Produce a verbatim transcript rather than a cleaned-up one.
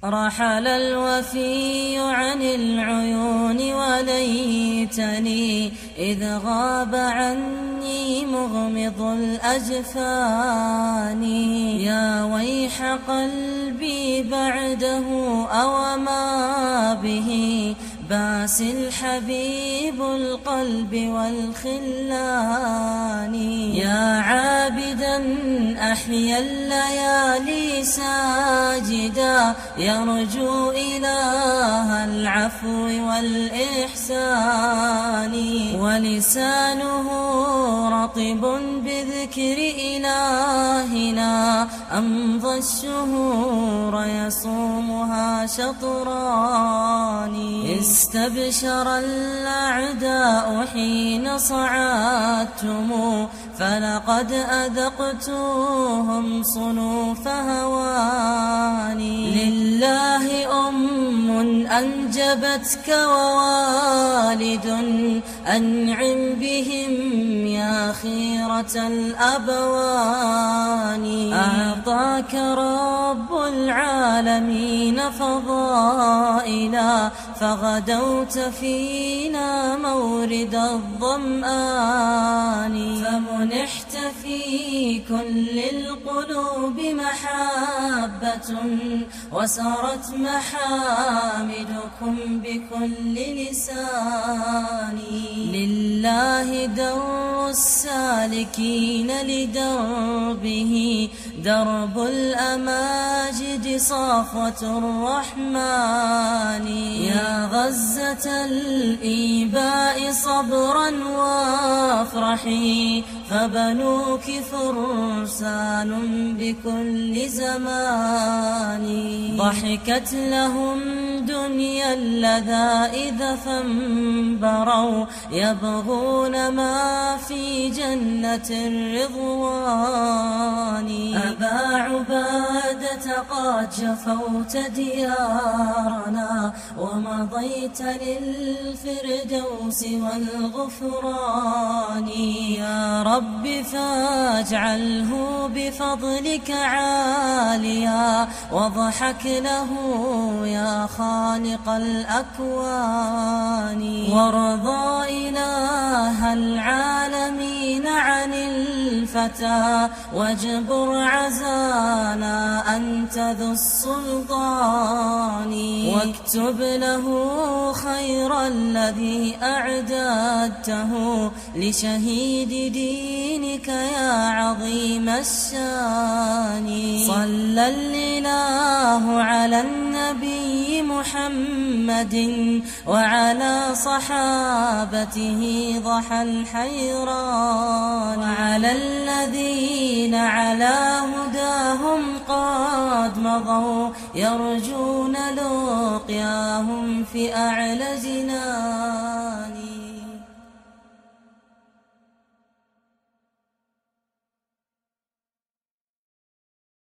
رحل الوفي عن العيون وليتني إذ غاب عني مغمض الأجفان. يا ويح قلبي بعده أوما به باس الحبيب القلب والخلان. يا عابدا أحيا الليالي ساجدا يرجو إله العفو والإحسان. ولسانه رطب بذكر إلهنا أمضى الشهور يصومها شطران. استبشر الأعداء حين صعدتم فلقد أذقتهم صنوف هواني. لله أم أنجبتك ووالد أنعم بهم يا خيرة الأبوان. أعطاك رب العالمين فضائلا فغدوت فينا مورد الظمآن. فمنحت في كل القلوب محبة وسرت محامدكم بكل لسان. لله در السالكين لدربه درب الأماجد صافوة الرحمن. يا غزة الإيباء صبرا وافرحي فبنوك فرسان بكل زمان. ضحكت لهم دنيا اللذائذ فانبروا يبغون ما في جنة الرضوان. أبا عبادة قد جفوت ديارنا ومضيت للفردوس والغفران. يا رب فاجعله بفضلك عاليا واضحك له يا خالق الأكوان. وارضى إله العالمين عن الفتى واجبر عزانا أنت ذو السلطان. واكتب له خير الذي أعددته لشهيد دينك يا عظيم الشان. صلى الإله على النبي محمد وعلى صحابته ضحى الحيران. وعلى الذين على هداهم قد مضوا يرجون لقياهم في أعلى جنان.